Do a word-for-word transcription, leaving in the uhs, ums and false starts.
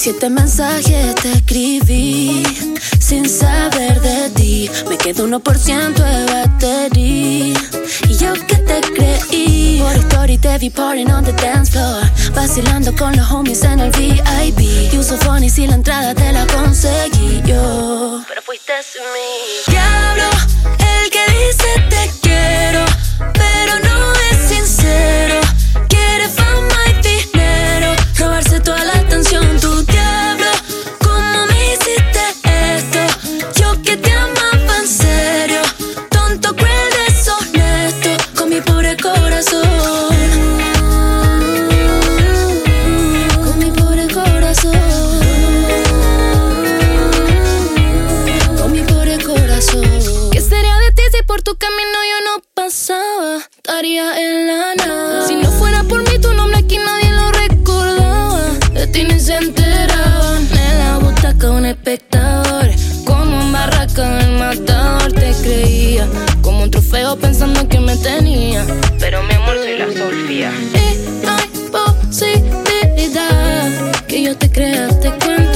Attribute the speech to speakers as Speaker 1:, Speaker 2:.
Speaker 1: Siete mensajes te escribí sin saber de ti. Me quedó uno por ciento de batería. Y yo que te creí. Por story te vi partying on the dance floor, vacilando con los homies en el V I P. You so funny si la entrada te la conseguí yo, pero fuiste sin mí. Diablo, el que dice te quiero, pero no es sincero. Quiere fama y dinero, robarse toda la atención. Tu diablo, ¿cómo me hiciste esto? Yo que te amaba en serio, tonto, cruel, deshonesto, con mi pobre corazón. Con mi pobre corazón. Con mi pobre corazón. ¿Qué sería de ti si por tu camino yo no pasaba? Estaría en la nada. Si no fuera por mí, tu nombre aquí nadie lo recordaba. De ti ni se enteraban. En la butaca un espectador, como un barraca del matador. Te creía como un trofeo pensando que me tenía, pero mi amor soy la Sofía. Y no hay posibilidad que yo te crea, te cuento.